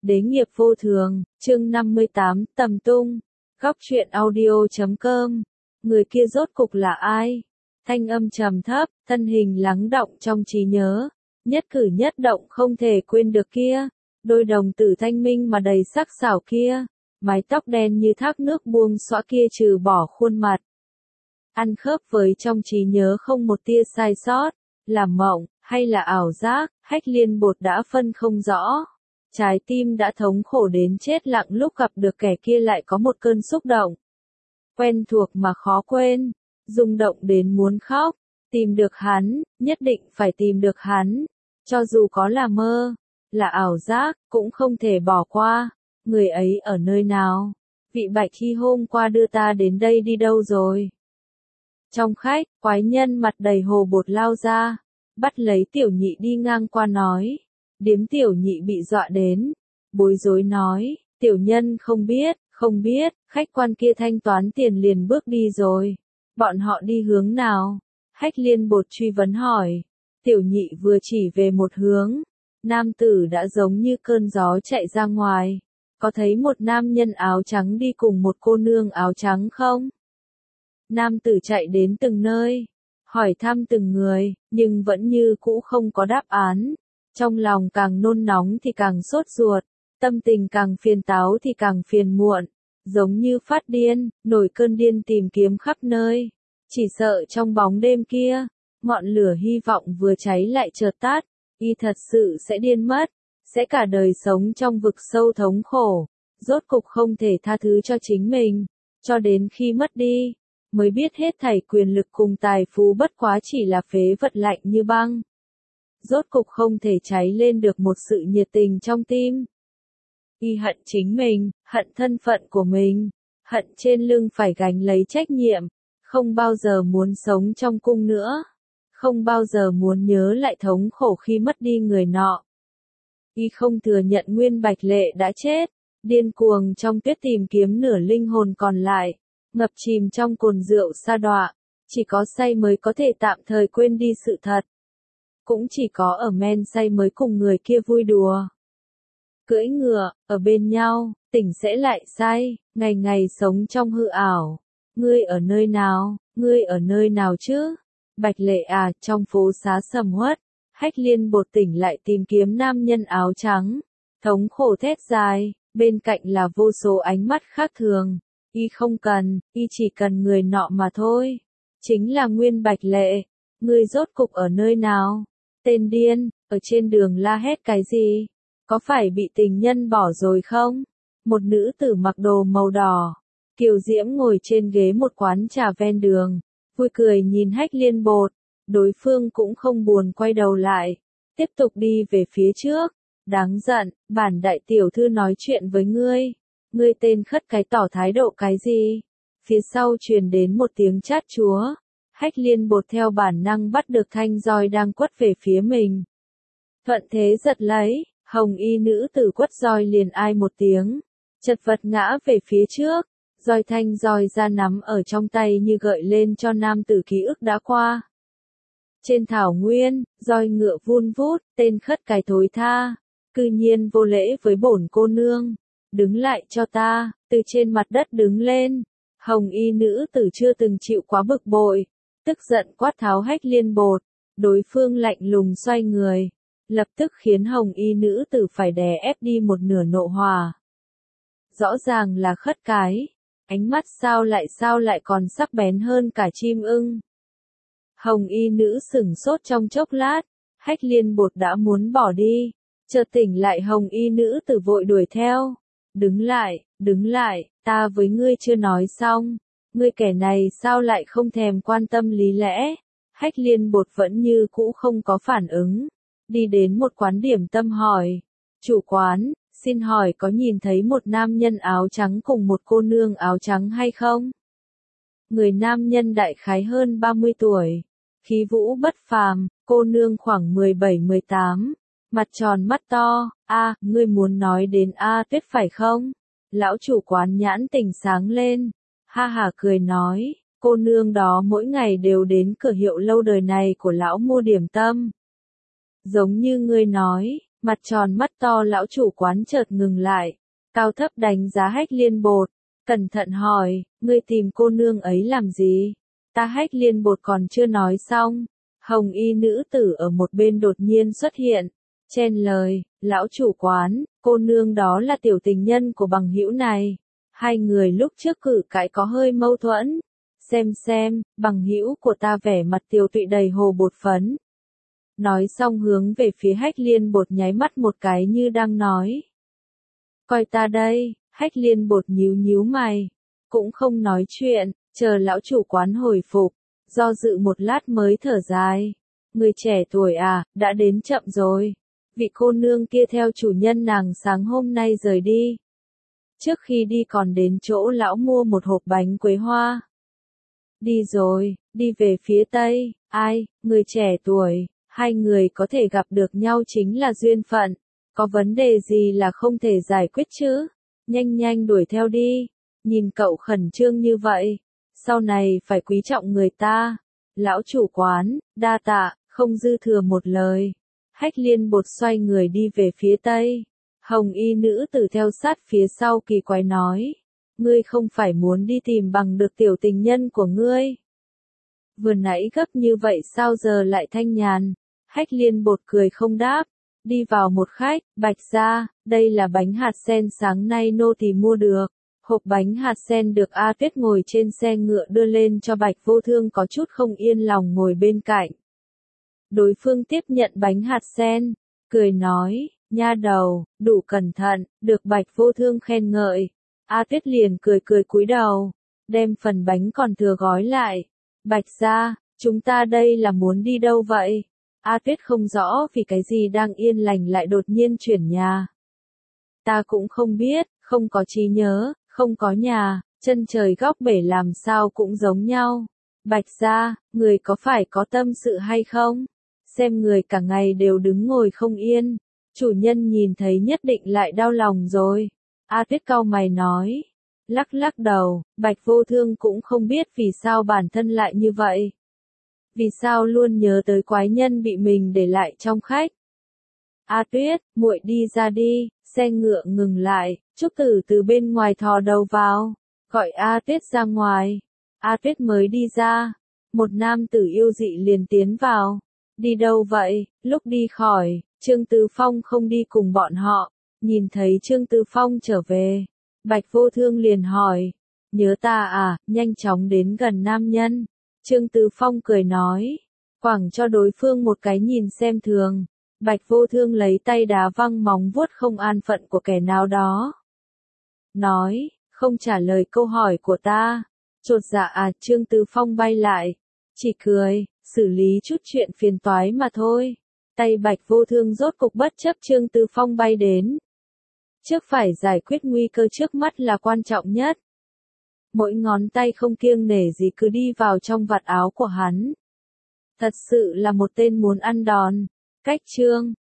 Đế nghiệp vô thường, chương 58, tầm tung, góc truyện audio.com. Người kia rốt cục là ai? Thanh âm trầm thấp, thân hình lắng đọng trong trí nhớ, nhất cử nhất động không thể quên được kia, đôi đồng tử thanh minh mà đầy sắc sảo kia, mái tóc đen như thác nước buông xõa kia trừ bỏ khuôn mặt. Ăn khớp với trong trí nhớ không một tia sai sót, là mộng, hay là ảo giác, Hách Liên Bột đã phân không rõ. Trái tim đã thống khổ đến chết lặng lúc gặp được kẻ kia lại có một cơn xúc động. Quen thuộc mà khó quên, rung động đến muốn khóc, tìm được hắn, nhất định phải tìm được hắn. Cho dù có là mơ, là ảo giác, cũng không thể bỏ qua. Người ấy ở nơi nào? Vị bạch khi hôm qua đưa ta đến đây đi đâu rồi? Trong khách, quái nhân mặt đầy hồ bột lao ra, bắt lấy Tiểu Nhị đi ngang qua nói. Điếm Tiểu Nhị bị dọa đến, bối rối nói, tiểu nhân không biết, khách quan kia thanh toán tiền liền bước đi rồi. Bọn họ đi hướng nào? Hách Liên Bột truy vấn hỏi. Tiểu Nhị vừa chỉ về một hướng, nam tử đã giống như cơn gió chạy ra ngoài. Có thấy một nam nhân áo trắng đi cùng một cô nương áo trắng không? Nam tử chạy đến từng nơi, hỏi thăm từng người, nhưng vẫn như cũ không có đáp án. Trong lòng càng nôn nóng thì càng sốt ruột, tâm tình càng phiền táo thì càng phiền muộn, giống như phát điên, nổi cơn điên tìm kiếm khắp nơi. Chỉ sợ trong bóng đêm kia, ngọn lửa hy vọng vừa cháy lại chợt tắt, y thật sự sẽ điên mất, sẽ cả đời sống trong vực sâu thống khổ, rốt cục không thể tha thứ cho chính mình, cho đến khi mất đi, mới biết hết thảy quyền lực cùng tài phú bất quá chỉ là phế vật lạnh như băng. Rốt cục không thể cháy lên được một sự nhiệt tình trong tim. Y hận chính mình, hận thân phận của mình, hận trên lưng phải gánh lấy trách nhiệm, không bao giờ muốn sống trong cung nữa, không bao giờ muốn nhớ lại thống khổ khi mất đi người nọ. Y không thừa nhận Nguyên Bạch Lệ đã chết, điên cuồng trong tuyết tìm kiếm nửa linh hồn còn lại, ngập chìm trong cồn rượu sa đọa, chỉ có say mới có thể tạm thời quên đi sự thật. Cũng chỉ có ở men say mới cùng người kia vui đùa. Cưỡi ngựa, ở bên nhau, tỉnh sẽ lại say, ngày ngày sống trong hư ảo. Ngươi ở nơi nào? Ngươi ở nơi nào chứ? Bạch Lệ à, trong phố xá sầm uất, Hách Liên Bột tỉnh lại tìm kiếm nam nhân áo trắng. Thống khổ thét dài, bên cạnh là vô số ánh mắt khác thường. Y không cần, y chỉ cần người nọ mà thôi. Chính là Nguyên Bạch Lệ. Ngươi rốt cục ở nơi nào? Tên điên, ở trên đường la hét cái gì? Có phải bị tình nhân bỏ rồi không? Một nữ tử mặc đồ màu đỏ, kiều diễm ngồi trên ghế một quán trà ven đường, vui cười nhìn Hách Liên Bột, đối phương cũng không buồn quay đầu lại, tiếp tục đi về phía trước. Đáng giận, bản đại tiểu thư nói chuyện với ngươi, ngươi tên khất cái tỏ thái độ cái gì? Phía sau truyền đến một tiếng chát chúa. Hách Liên Bột theo bản năng bắt được thanh roi đang quất về phía mình. Thuận thế giật lấy, hồng y nữ tử quất roi liền ai một tiếng, chật vật ngã về phía trước, roi thanh roi ra nắm ở trong tay như gợi lên cho nam tử ký ức đã qua. Trên thảo nguyên, roi ngựa vun vút, tên khất cái thối tha, cư nhiên vô lễ với bổn cô nương, đứng lại cho ta, từ trên mặt đất đứng lên. Hồng y nữ tử chưa từng chịu quá bực bội, tức giận quát tháo Hách Liên Bột, đối phương lạnh lùng xoay người, lập tức khiến hồng y nữ tử phải đè ép đi một nửa nộ hỏa. Rõ ràng là khất cái, ánh mắt sao lại còn sắc bén hơn cả chim ưng. Hồng y nữ sửng sốt trong chốc lát, Hách Liên Bột đã muốn bỏ đi, chợt tỉnh lại hồng y nữ tử vội đuổi theo. Đứng lại, ta với ngươi chưa nói xong. Ngươi kẻ này sao lại không thèm quan tâm lý lẽ? Hách Liên Bột vẫn như cũ không có phản ứng. Đi đến một quán điểm tâm hỏi. Chủ quán, xin hỏi có nhìn thấy một nam nhân áo trắng cùng một cô nương áo trắng hay không? Người nam nhân đại khái hơn 30 tuổi. Khí vũ bất phàm, cô nương khoảng 17-18. Mặt tròn mắt to, ngươi muốn nói đến Tuyết phải không? Lão chủ quán nhãn tỉnh sáng lên, ha ha cười nói, cô nương đó mỗi ngày đều đến cửa hiệu lâu đời này của lão mua điểm tâm. Giống như ngươi nói, Mặt tròn mắt to lão chủ quán chợt ngừng lại, cao thấp đánh giá Hách Liên Bột, cẩn thận hỏi, ngươi tìm cô nương ấy làm gì? Ta Hách Liên Bột còn chưa nói xong, hồng y nữ tử ở một bên đột nhiên xuất hiện, chen lời, lão chủ quán, cô nương đó là tiểu tình nhân của bằng hữu này. Hai người lúc trước cự cãi có hơi mâu thuẫn. Xem, bằng hữu của ta vẻ mặt tiều tụy đầy hồ bột phấn. Nói xong hướng về phía Hách Liên Bột nháy mắt một cái như đang nói. Coi ta đây, Hách Liên Bột nhíu nhíu mày, cũng không nói chuyện, chờ lão chủ quán hồi phục, do dự một lát mới thở dài. Người trẻ tuổi à, đã đến chậm rồi. Vị cô nương kia theo chủ nhân nàng sáng hôm nay rời đi. Trước khi đi còn đến chỗ lão mua một hộp bánh quế hoa. Đi rồi, đi về phía tây, ai, người trẻ tuổi, hai người có thể gặp được nhau chính là duyên phận, có vấn đề gì là không thể giải quyết chứ, nhanh đuổi theo đi, nhìn cậu khẩn trương như vậy, sau này phải quý trọng người ta, lão chủ quán, đa tạ, không dư thừa một lời, Hách Liên Bột xoay người đi về phía tây, hồng y nữ tử theo sát phía sau kỳ quái nói. Ngươi không phải muốn đi tìm bằng được tiểu tình nhân của ngươi. Vừa nãy gấp như vậy sao giờ lại thanh nhàn? Hách Liên Bột cười không đáp. Đi vào một khách, Bạch gia, đây là bánh hạt sen sáng nay nô tỳ mua được. Hộp bánh hạt sen được A Tuyết ngồi trên xe ngựa đưa lên cho Bạch Vô Thương có chút không yên lòng ngồi bên cạnh. Đối phương tiếp nhận bánh hạt sen, cười nói, nha đầu, đủ cẩn thận, được Bạch Vô Thương khen ngợi. A Tuyết liền cười cúi đầu, đem phần bánh còn thừa gói lại. Bạch gia, chúng ta đây là muốn đi đâu vậy? A Tuyết không rõ vì cái gì đang yên lành lại đột nhiên chuyển nhà. Ta cũng không biết, không có trí nhớ, không có nhà, chân trời góc bể làm sao cũng giống nhau. Bạch gia, người có phải có tâm sự hay không? Xem người cả ngày đều đứng ngồi không yên, chủ nhân nhìn thấy nhất định lại đau lòng rồi. A Tuyết cau mày nói, lắc đầu, Bạch Vô Thương cũng không biết vì sao bản thân lại như vậy. Vì sao luôn nhớ tới quái nhân bị mình để lại trong khách. A Tuyết, muội đi ra đi, xe ngựa ngừng lại, Trúc Tử từ bên ngoài thò đầu vào, gọi A Tuyết ra ngoài. A Tuyết mới đi ra, một nam tử yêu dị liền tiến vào. Đi đâu vậy? Lúc đi khỏi, Trương Tư Phong không đi cùng bọn họ. Nhìn thấy Trương Tư Phong trở về, Bạch Vô Thương liền hỏi, nhớ ta à, nhanh chóng đến gần nam nhân. Trương Tư Phong cười nói, quẳng cho đối phương một cái nhìn xem thường. Bạch Vô Thương lấy tay đá văng móng vuốt không an phận của kẻ nào đó. Nói, không trả lời câu hỏi của ta. Chột dạ à, Trương Tư Phong bay lại, chỉ cười, xử lý chút chuyện phiền toái mà thôi. Tay Bạch Vô Thương rốt cục bất chấp Trương Tư Phong bay đến. Trước phải giải quyết nguy cơ trước mắt là quan trọng nhất. Mỗi ngón tay không kiêng nể gì cứ đi vào trong vạt áo của hắn. Thật sự là một tên muốn ăn đòn. Cách chương